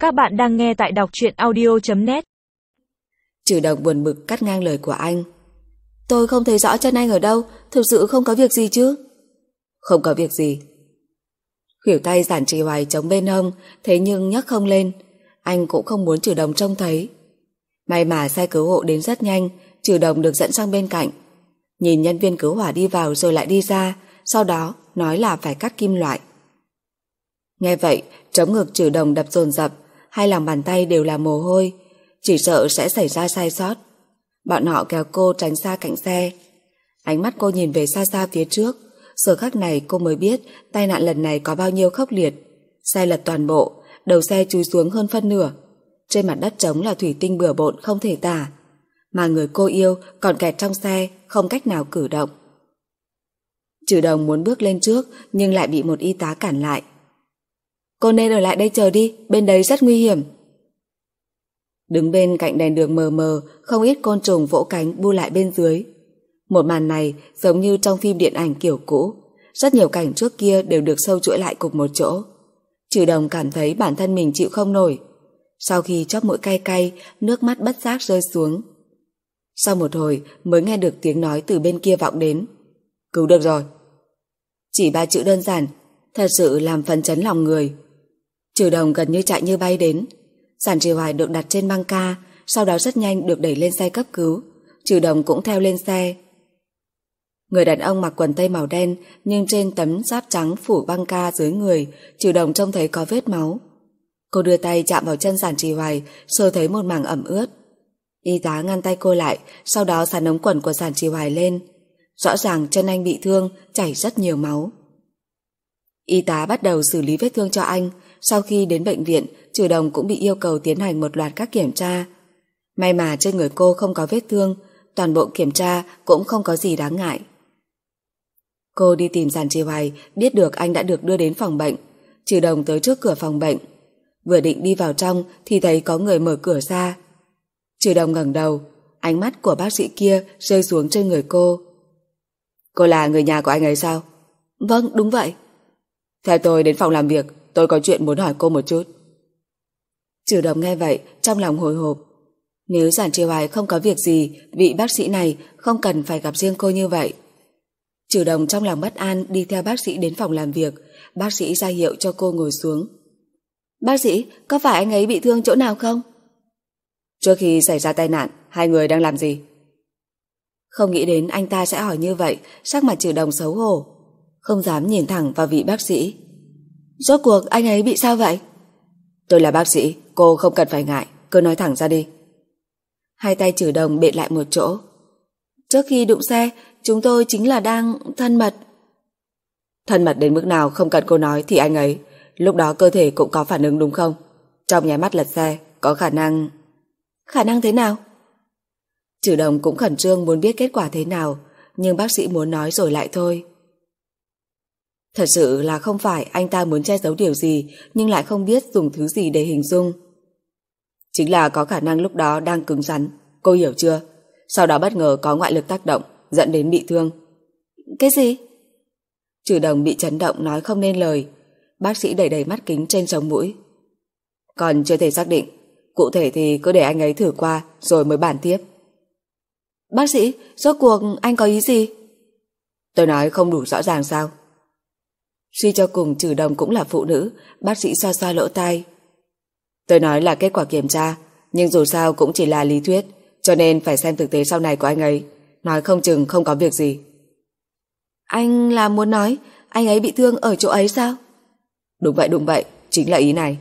Các bạn đang nghe tại đọc truyện audio.net. Trừ Đồng buồn bực cắt ngang lời của anh. Tôi không thấy rõ chân anh ở đâu, thực sự không có việc gì chứ? Không có việc gì. Khuỷu tay Giản Trì Hoài chống bên hông, thế nhưng nhấc không lên. Anh cũng không muốn Trừ Đồng trông thấy. May mà xe cứu hộ đến rất nhanh, Trừ Đồng được dẫn sang bên cạnh. Nhìn nhân viên cứu hỏa đi vào rồi lại đi ra, sau đó nói là phải cắt kim loại. Nghe vậy, trống ngực Trừ Đồng đập dồn dập, hai lòng bàn tay đều là mồ hôi, chỉ sợ sẽ xảy ra sai sót. Bọn họ kéo cô tránh xa cạnh xe. Ánh mắt cô nhìn về xa xa phía trước. Giờ khắc này cô mới biết tai nạn lần này có bao nhiêu khốc liệt. Xe lật toàn bộ, đầu xe chúi xuống hơn phân nửa. Trên mặt đất trống là thủy tinh bừa bộn không thể tả. Mà người cô yêu còn kẹt trong xe, không cách nào cử động. Trừ Đồng muốn bước lên trước nhưng lại bị một y tá cản lại. Cô nên ở lại đây chờ đi, bên đấy rất nguy hiểm. Đứng bên cạnh đèn đường mờ mờ, không ít côn trùng vỗ cánh bu lại bên dưới. Một màn này giống như trong phim điện ảnh kiểu cũ. Rất nhiều cảnh trước kia đều được sâu chuỗi lại cùng một chỗ. Trừ Đồng cảm thấy bản thân mình chịu không nổi. Sau khi chóp mũi cay cay, nước mắt bất giác rơi xuống. Sau một hồi mới nghe được tiếng nói từ bên kia vọng đến. Cứu được rồi. Chỉ 3 chữ đơn giản, thật sự làm phấn chấn lòng người. Trừ Đồng gần như chạy như bay đến. Giản Trì Hoài được đặt trên băng ca, sau đó rất nhanh được đẩy lên xe cấp cứu. Trừ Đồng cũng theo lên xe. Người đàn ông mặc quần tây màu đen, nhưng trên tấm giáp trắng phủ băng ca dưới người, Trừ Đồng trông thấy có vết máu. Cô đưa tay chạm vào chân Giản Trì Hoài, sơ thấy một mảng ẩm ướt. Y tá ngăn tay cô lại, sau đó xả ống quần của Giản Trì Hoài lên. Rõ ràng chân anh bị thương, chảy rất nhiều máu. Y tá bắt đầu xử lý vết thương cho anh. Sau khi đến bệnh viện, Trừ Đồng cũng bị yêu cầu tiến hành một loạt các kiểm tra. May mà trên người cô không có vết thương, toàn bộ kiểm tra cũng không có gì đáng ngại. Cô đi tìm Giản Trì Hoài, biết được anh đã được đưa đến phòng bệnh. Trừ Đồng tới trước cửa phòng bệnh. Vừa định đi vào trong thì thấy có người mở cửa ra. Trừ Đồng ngẩng đầu, ánh mắt của bác sĩ kia rơi xuống trên người cô. Cô là người nhà của anh ấy sao? Vâng, đúng vậy. Theo tôi đến phòng làm việc, tôi có chuyện muốn hỏi cô một chút. Trừ Đồng nghe vậy, trong lòng hồi hộp. Nếu Giản Trì Hoài không có việc gì, vị bác sĩ này không cần phải gặp riêng cô như vậy. Trừ Đồng trong lòng bất an đi theo bác sĩ đến phòng làm việc. Bác sĩ ra hiệu cho cô ngồi xuống. Bác sĩ, có phải anh ấy bị thương chỗ nào không? Trước khi xảy ra tai nạn, hai người đang làm gì? Không nghĩ đến anh ta sẽ hỏi như vậy, sắc mặt Trừ Đồng xấu hổ, không dám nhìn thẳng vào vị bác sĩ. Rốt cuộc anh ấy bị sao vậy? Tôi là bác sĩ, cô không cần phải ngại, cứ nói thẳng ra đi. Hai tay Trừ Đồng bện lại một chỗ. Trước khi đụng xe, chúng tôi chính là đang thân mật. Thân mật đến mức nào không cần cô nói thì anh ấy, lúc đó cơ thể cũng có phản ứng đúng không? Trong nháy mắt lật xe, có khả năng... Khả năng thế nào? Trừ Đồng cũng khẩn trương muốn biết kết quả thế nào, nhưng bác sĩ muốn nói rồi lại thôi. Thật sự là không phải anh ta muốn che giấu điều gì, nhưng lại không biết dùng thứ gì để hình dung. Chính là có khả năng lúc đó đang cứng rắn, cô hiểu chưa? Sau đó bất ngờ có ngoại lực tác động, dẫn đến bị thương. Cái gì? Trừ Đồng bị chấn động nói không nên lời. Bác sĩ đẩy đẩy mắt kính trên sống mũi. Còn chưa thể xác định, cụ thể thì cứ để anh ấy thử qua rồi mới bàn tiếp. Bác sĩ, rốt cuộc anh có ý gì? Tôi nói không đủ rõ ràng sao? Suy cho cùng Trừ Đồng cũng là phụ nữ. Bác sĩ xoa xoa lỗ tai. Tôi nói là kết quả kiểm tra, nhưng dù sao cũng chỉ là lý thuyết, cho nên phải xem thực tế sau này của anh ấy. Nói không chừng không có việc gì. Anh là muốn nói anh ấy bị thương ở chỗ ấy sao? Đúng vậy, chính là ý này.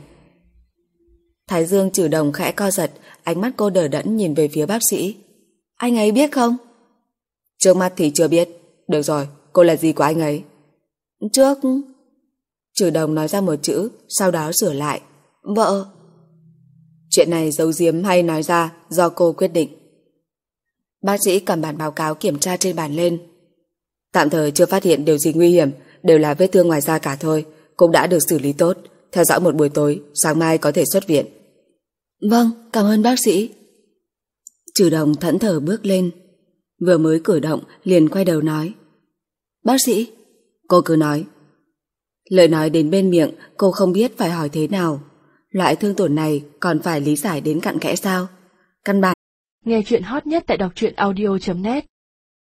Thái dương Trừ Đồng khẽ co giật, ánh mắt cô đờ đẫn nhìn về phía bác sĩ. Anh ấy biết không? Trước mắt thì chưa biết. Được rồi, cô là gì của anh ấy? Trước... Trừ Đồng nói ra một chữ, sau đó sửa lại. Vợ. Chuyện này giấu giếm hay nói ra do cô quyết định. Bác sĩ cầm bản báo cáo kiểm tra trên bàn lên. Tạm thời chưa phát hiện điều gì nguy hiểm, đều là vết thương ngoài da cả thôi, cũng đã được xử lý tốt. Theo dõi một buổi tối, sáng mai có thể xuất viện. Vâng, cảm ơn bác sĩ. Trừ Đồng thẫn thờ bước lên. Vừa mới cử động liền quay đầu nói. Bác sĩ. Cô cứ nói. Lời nói đến bên miệng cô không biết phải hỏi thế nào. Loại thương tổn này còn phải lý giải đến cặn kẽ sao? Căn bản. Nghe chuyện hot nhất tại đọc truyện audio.net